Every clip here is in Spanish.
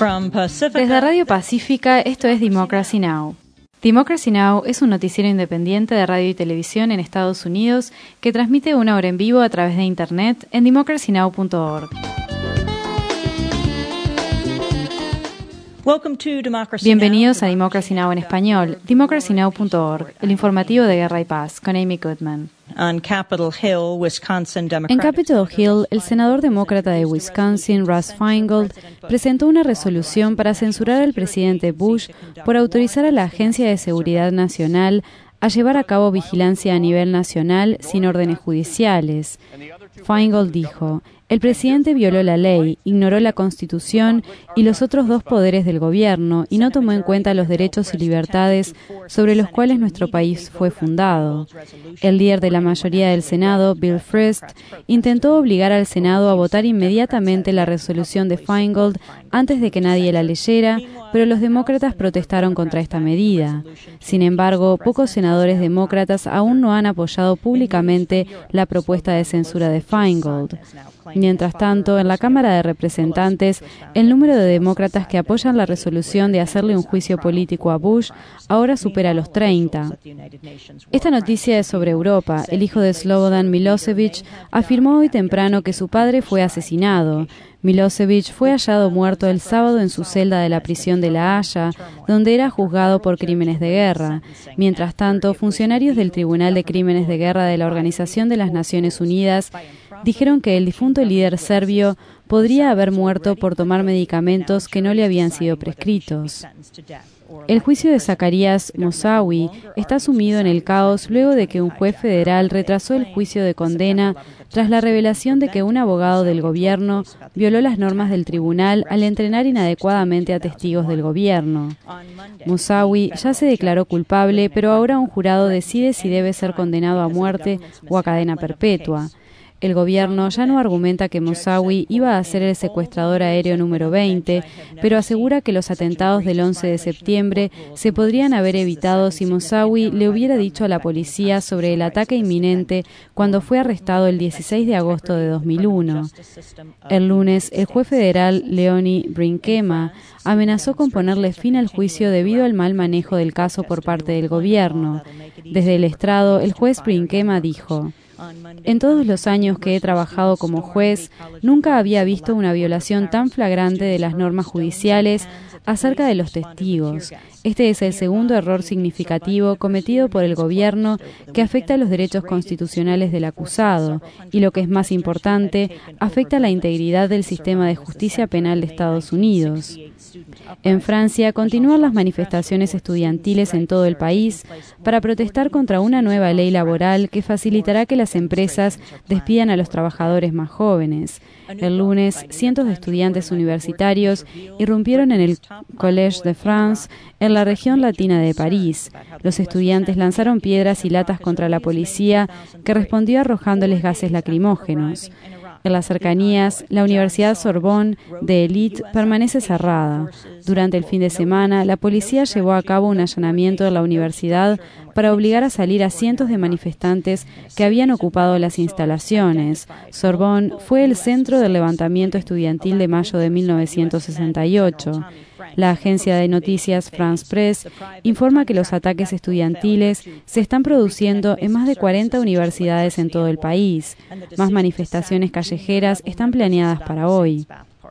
Desde Radio Pacífica, esto es Democracy Now! Democracy Now! Es un noticiero independiente de radio y televisión en Estados Unidos que transmite una hora en vivo a través de Internet en democracynow.org. Bienvenidos a Democracy Now! En español, democracynow.org, el informativo de Guerra y Paz, con Amy Goodman. En Capitol Hill, el senador demócrata de Wisconsin, Russ Feingold, presentó una resolución para censurar al presidente Bush por autorizar a la Agencia de Seguridad Nacional a llevar a cabo vigilancia a nivel nacional sin órdenes judiciales. Feingold dijo: el presidente violó la ley, ignoró la Constitución y los otros dos poderes del gobierno y no tomó en cuenta los derechos y libertades sobre los cuales nuestro país fue fundado. El líder de la mayoría del Senado, Bill Frist, intentó obligar al Senado a votar inmediatamente la resolución de Feingold antes de que nadie la leyera, pero los demócratas protestaron contra esta medida. Sin embargo, pocos senadores demócratas aún no han apoyado públicamente la propuesta de censura de Feingold. Mientras tanto, en la Cámara de Representantes, el número de demócratas que apoyan la resolución de hacerle un juicio político a Bush ahora supera los 30. Esta noticia es sobre Europa. El hijo de Slobodan Milosevic afirmó hoy temprano que su padre fue asesinado. Milosevic fue hallado muerto el sábado en su celda de la prisión de La Haya, donde era juzgado por crímenes de guerra. Mientras tanto, funcionarios del Tribunal de Crímenes de Guerra de la Organización de las Naciones Unidas dijeron que el difunto líder serbio podría haber muerto por tomar medicamentos que no le habían sido prescritos. El juicio de Zacarías Moussaoui está sumido en el caos luego de que un juez federal retrasó el juicio de condena tras la revelación de que un abogado del gobierno violó las normas del tribunal al entrenar inadecuadamente a testigos del gobierno. Moussaoui ya se declaró culpable, pero ahora un jurado decide si debe ser condenado a muerte o a cadena perpetua. El gobierno ya no argumenta que Moussaoui iba a ser el secuestrador aéreo número 20, pero asegura que los atentados del 11 de septiembre se podrían haber evitado si Moussaoui le hubiera dicho a la policía sobre el ataque inminente cuando fue arrestado el 16 de agosto de 2001. El lunes, el juez federal Leonie Brinkema amenazó con ponerle fin al juicio debido al mal manejo del caso por parte del gobierno. Desde el estrado, el juez Brinkema dijo: en todos los años que he trabajado como juez, nunca había visto una violación tan flagrante de las normas judiciales acerca de los testigos. Este es el segundo error significativo cometido por el gobierno que afecta a los derechos constitucionales del acusado y, lo que es más importante, afecta la integridad del sistema de justicia penal de Estados Unidos. En Francia, continúan las manifestaciones estudiantiles en todo el país para protestar contra una nueva ley laboral que facilitará que las empresas despidan a los trabajadores más jóvenes. El lunes, cientos de estudiantes universitarios irrumpieron en el Collège de France, en la región latina de París. Los estudiantes lanzaron piedras y latas contra la policía, que respondió arrojándoles gases lacrimógenos. En las cercanías, la Universidad Sorbonne de Elite permanece cerrada. Durante el fin de semana, la policía llevó a cabo un allanamiento en la universidad para obligar a salir a cientos de manifestantes que habían ocupado las instalaciones. Sorbonne fue el centro del levantamiento estudiantil de mayo de 1968. La agencia de noticias France Press informa que los ataques estudiantiles se están produciendo en más de 40 universidades en todo el país. Más manifestaciones callejeras están planeadas para hoy.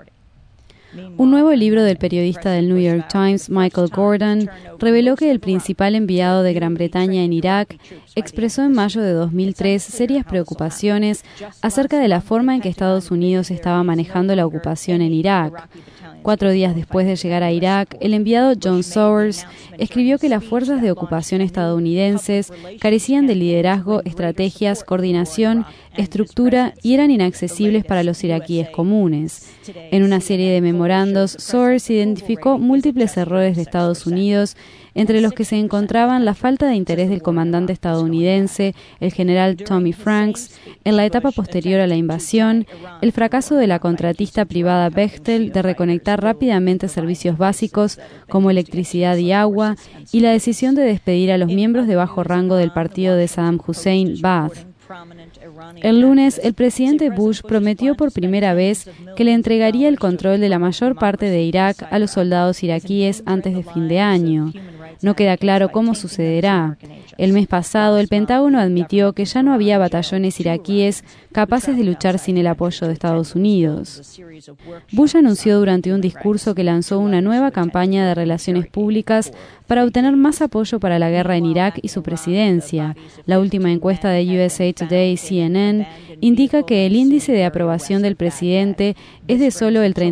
Un nuevo libro del periodista del New York Times, Michael Gordon, reveló que el principal enviado de Gran Bretaña en Irak expresó en mayo de 2003 serias preocupaciones acerca de la forma en que Estados Unidos estaba manejando la ocupación en Irak. 4 días después de llegar a Irak, el enviado John Sowers escribió que las fuerzas de ocupación estadounidenses carecían de liderazgo, estrategias, coordinación, estructura y eran inaccesibles para los iraquíes comunes. En una serie de memorandos, Sowers identificó múltiples errores de Estados Unidos, entre los que se encontraban la falta de interés del comandante estadounidense, el general Tommy Franks, en la etapa posterior a la invasión, el fracaso de la contratista privada Bechtel de reconectar rápidamente servicios básicos como electricidad y agua, y la decisión de despedir a los miembros de bajo rango del partido de Saddam Hussein, Ba'ath. El lunes, el presidente Bush prometió por primera vez que le entregaría el control de la mayor parte de Irak a los soldados iraquíes antes de fin de año. No queda claro cómo sucederá. El mes pasado, el Pentágono admitió que ya no había batallones iraquíes capaces de luchar sin el apoyo de Estados Unidos. Bush anunció durante un discurso que lanzó una nueva campaña de relaciones públicas para obtener más apoyo para la guerra en Irak y su presidencia. La última encuesta de USA Today y CNN indica que el índice de aprobación del presidente es de solo el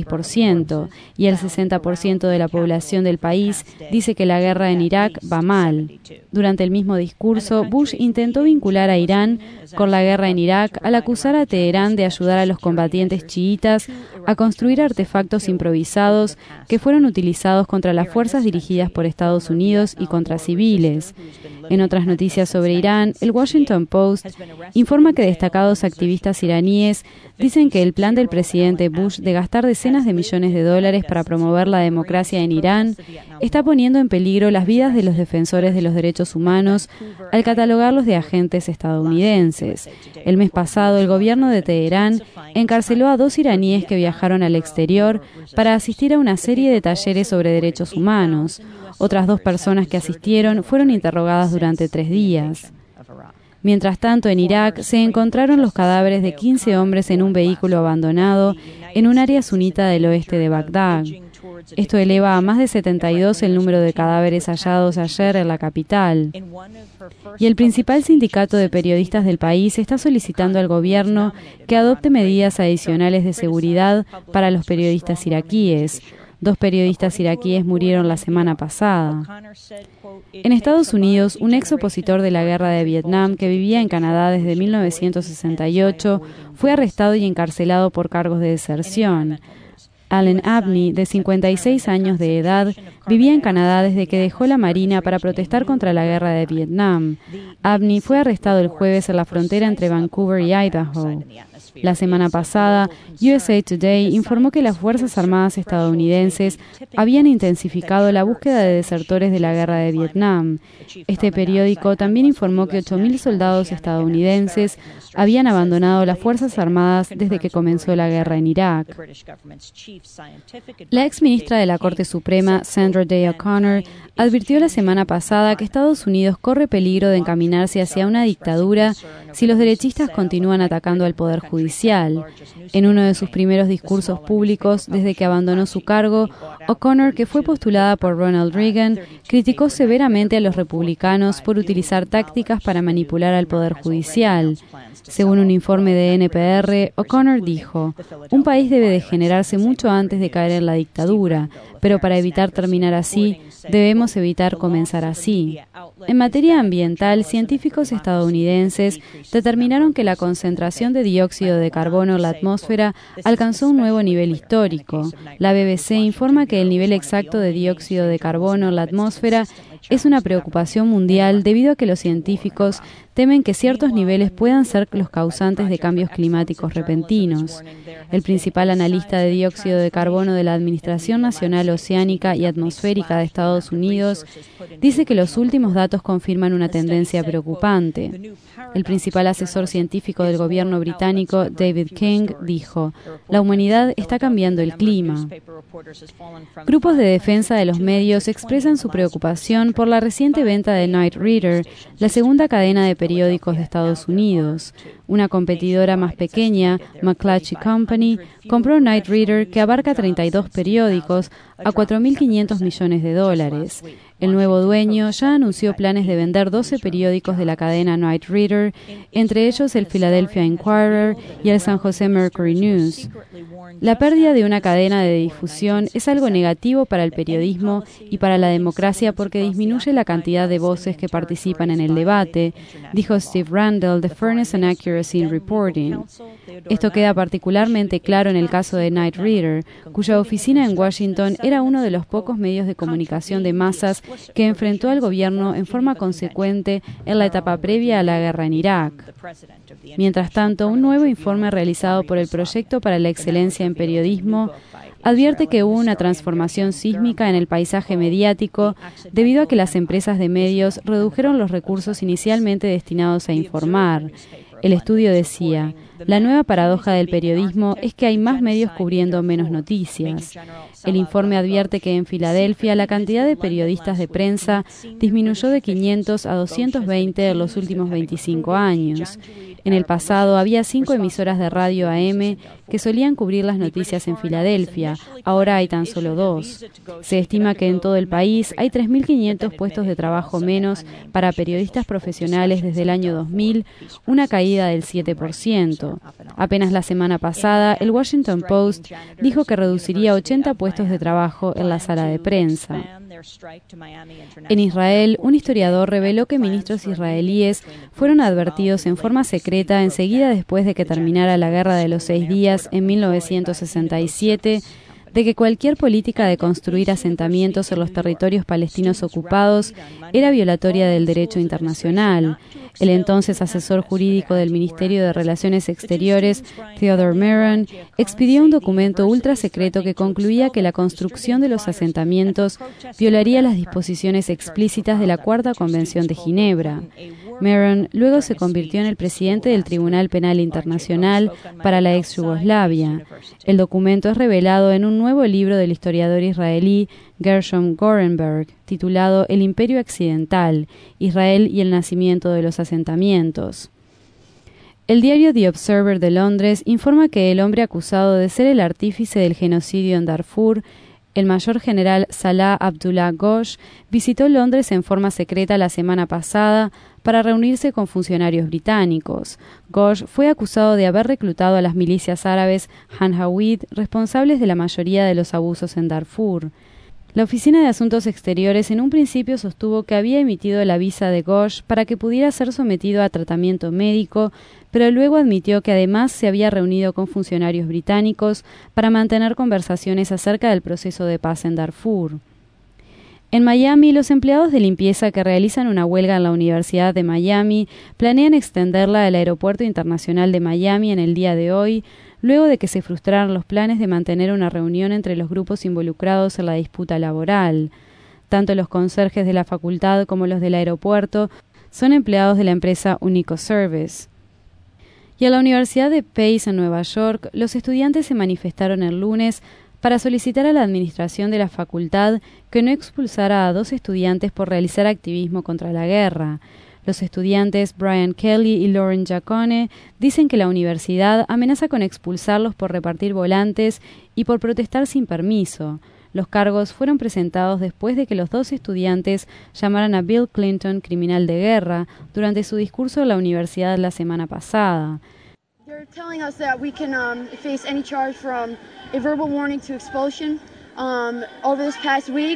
36% y el 60% de la población del país dice que la guerra en Irak va mal. Durante el mismo discurso, Bush intentó vincular a Irán con la guerra en Irak al acusar a Teherán de ayudar a los combatientes chiítas a construir artefactos improvisados que fueron utilizados contra las fuerzas dirigidas por Estados Unidos y contra civiles. En otras noticias sobre Irán, el Washington Post informa que destacados activistas iraníes dicen que el plan del presidente Bush de gastar decenas de millones de dólares para promover la democracia en Irán está poniendo en peligro las vidas de los defensores de los derechos humanos al catalogarlos de agentes estadounidenses. El mes pasado, el gobierno de Teherán encarceló a 2 iraníes que viajaron al exterior para asistir a una serie de talleres sobre derechos humanos. Otras 2 personas que asistieron fueron interrogadas durante 3 días. Mientras tanto, en Irak se encontraron los cadáveres de 15 hombres en un vehículo abandonado en un área sunita del oeste de Bagdad. Esto eleva a más de 72 el número de cadáveres hallados ayer en la capital. Y el principal sindicato de periodistas del país está solicitando al gobierno que adopte medidas adicionales de seguridad para los periodistas iraquíes. 2 periodistas iraquíes murieron la semana pasada. En Estados Unidos, un ex opositor de la guerra de Vietnam que vivía en Canadá desde 1968 fue arrestado y encarcelado por cargos de deserción. Allen Abney, de 56 años de edad, vivía en Canadá desde que dejó la Marina para protestar contra la guerra de Vietnam. Abney fue arrestado el jueves en la frontera entre Vancouver y Idaho. La semana pasada, USA Today informó que las Fuerzas Armadas estadounidenses habían intensificado la búsqueda de desertores de la guerra de Vietnam. Este periódico también informó que 8.000 soldados estadounidenses habían abandonado las Fuerzas Armadas desde que comenzó la guerra en Irak. La exministra de la Corte Suprema, Sandra Day O'Connor, advirtió la semana pasada que Estados Unidos corre peligro de encaminarse hacia una dictadura si los derechistas continúan atacando al Poder Judicial. En uno de sus primeros discursos públicos desde que abandonó su cargo, O'Connor, que fue postulada por Ronald Reagan, criticó severamente a los republicanos por utilizar tácticas para manipular al Poder Judicial. Según un informe de NPR, O'Connor dijo: "Un país debe degenerarse mucho antes de caer en la dictadura, pero para evitar terminar así, debemos evitar comenzar así". En materia ambiental, científicos estadounidenses determinaron que la concentración de dióxido de carbono en la atmósfera alcanzó un nuevo nivel histórico. La BBC informa que el nivel exacto de dióxido de carbono en la atmósfera es una preocupación mundial debido a que los científicos temen que ciertos niveles puedan ser los causantes de cambios climáticos repentinos. El principal analista de dióxido de carbono de la Administración Nacional Oceánica y Atmosférica de Estados Unidos dice que los últimos datos confirman una tendencia preocupante. El principal asesor científico del gobierno británico, David King, dijo: "La humanidad está cambiando el clima". Grupos de defensa de los medios expresan su preocupación por la reciente venta de Knight Ridder, la segunda cadena de periódicos de Estados Unidos. Una competidora más pequeña, McClatchy Company, compró Knight Ridder, que abarca 32 periódicos, a $4.500 millones. El nuevo dueño ya anunció planes de vender 12 periódicos de la cadena Knight Ridder, entre ellos el Philadelphia Inquirer y el San Jose Mercury News. La pérdida de una cadena de difusión es algo negativo para el periodismo y para la democracia porque disminuye la cantidad de voces que participan en el debate, dijo Steve Randall de Fairness and Accuracy Accuracy in Reporting. Esto queda particularmente claro en el caso de Knight Ridder, cuya oficina en Washington era uno de los pocos medios de comunicación de masas que enfrentó al gobierno en forma consecuente en la etapa previa a la guerra en Irak. Mientras tanto, un nuevo informe realizado por el Proyecto para la Excelencia en Periodismo advierte que hubo una transformación sísmica en el paisaje mediático debido a que las empresas de medios redujeron los recursos inicialmente destinados a informar. El estudio decía, la nueva paradoja del periodismo es que hay más medios cubriendo menos noticias. El informe advierte que en Filadelfia la cantidad de periodistas de prensa disminuyó de 500 a 220 en los últimos 25 años. En el pasado había 5 emisoras de radio AM que solían cubrir las noticias en Filadelfia, ahora hay tan solo 2. Se estima que en todo el país hay 3.500 puestos de trabajo menos para periodistas profesionales desde el año 2000, una caída del 7%. Apenas la semana pasada, el Washington Post dijo que reduciría 80 puestos de trabajo en la sala de prensa. En Israel, un historiador reveló que ministros israelíes fueron advertidos en forma secreta enseguida después de que terminara la Guerra de los 6 días en 1967 de que cualquier política de construir asentamientos en los territorios palestinos ocupados era violatoria del derecho internacional. El entonces asesor jurídico del Ministerio de Relaciones Exteriores, Theodore Meron, expidió un documento ultra secreto que concluía que la construcción de los asentamientos violaría las disposiciones explícitas de la Cuarta Convención de Ginebra. Meron luego se convirtió en el presidente del Tribunal Penal Internacional para la ex Yugoslavia. El documento es revelado en un nuevo libro del historiador israelí Gershom Gorenberg, titulado El Imperio Accidental, Israel y el nacimiento de los asentamientos. El diario The Observer de Londres informa que el hombre acusado de ser el artífice del genocidio en Darfur, el mayor general Salah Abdullah Ghosh, visitó Londres en forma secreta la semana pasada para reunirse con funcionarios británicos. Ghosh fue acusado de haber reclutado a las milicias árabes Janjaweed, responsables de la mayoría de los abusos en Darfur. La Oficina de Asuntos Exteriores en un principio sostuvo que había emitido la visa de Ghosh para que pudiera ser sometido a tratamiento médico, pero luego admitió que además se había reunido con funcionarios británicos para mantener conversaciones acerca del proceso de paz en Darfur. En Miami, los empleados de limpieza que realizan una huelga en la Universidad de Miami planean extenderla al Aeropuerto Internacional de Miami en el día de hoy, luego de que se frustraran los planes de mantener una reunión entre los grupos involucrados en la disputa laboral. Tanto los conserjes de la facultad como los del aeropuerto son empleados de la empresa Unico Service. Y a la Universidad de Pace en Nueva York, los estudiantes se manifestaron el lunes para solicitar a la administración de la facultad que no expulsara a 2 estudiantes por realizar activismo contra la guerra. Los estudiantes Brian Kelly y Lauren Giacone dicen que la universidad amenaza con expulsarlos por repartir volantes y por protestar sin permiso. Los cargos fueron presentados después de que los 2 estudiantes llamaran a Bill Clinton criminal de guerra durante su discurso en la universidad la semana pasada. They're telling us that we can face any charge from a verbal warning to expulsion. Over this past week,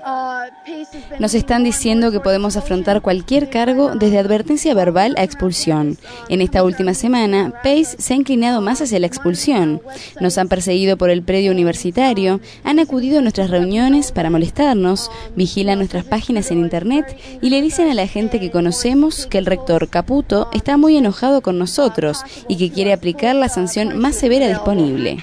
Nos están diciendo que podemos afrontar cualquier cargo desde advertencia verbal a expulsión. En esta última semana, Pace se ha inclinado más hacia la expulsión. Nos han perseguido por el predio universitario, han acudido a nuestras reuniones para molestarnos, vigilan nuestras páginas en Internet y le dicen a la gente que conocemos que el rector Caputo está muy enojado con nosotros y que quiere aplicar la sanción más severa disponible.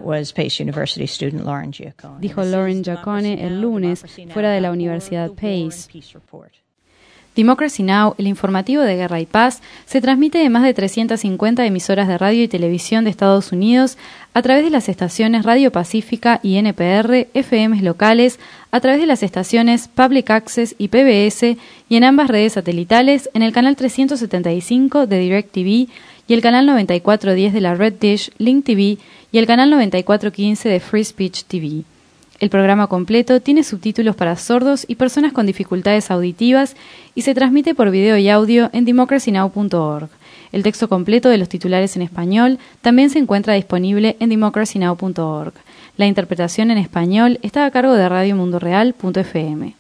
Dijo Lauren Giacone el lunes, fuera de la Universidad Pace. Democracy Now!, el informativo de Guerra y Paz, se transmite de más de 350 emisoras de radio y televisión de Estados Unidos a través de las estaciones Radio Pacífica y NPR, FMs locales, a través de las estaciones Public Access y PBS y en ambas redes satelitales en el canal 375 de DirecTV y el canal 9410 de la Red Dish, Link TV y el canal 9415 de Free Speech TV. El programa completo tiene subtítulos para sordos y personas con dificultades auditivas y se transmite por video y audio en democracynow.org. El texto completo de los titulares en español también se encuentra disponible en democracynow.org. La interpretación en español está a cargo de radiomundoreal.fm.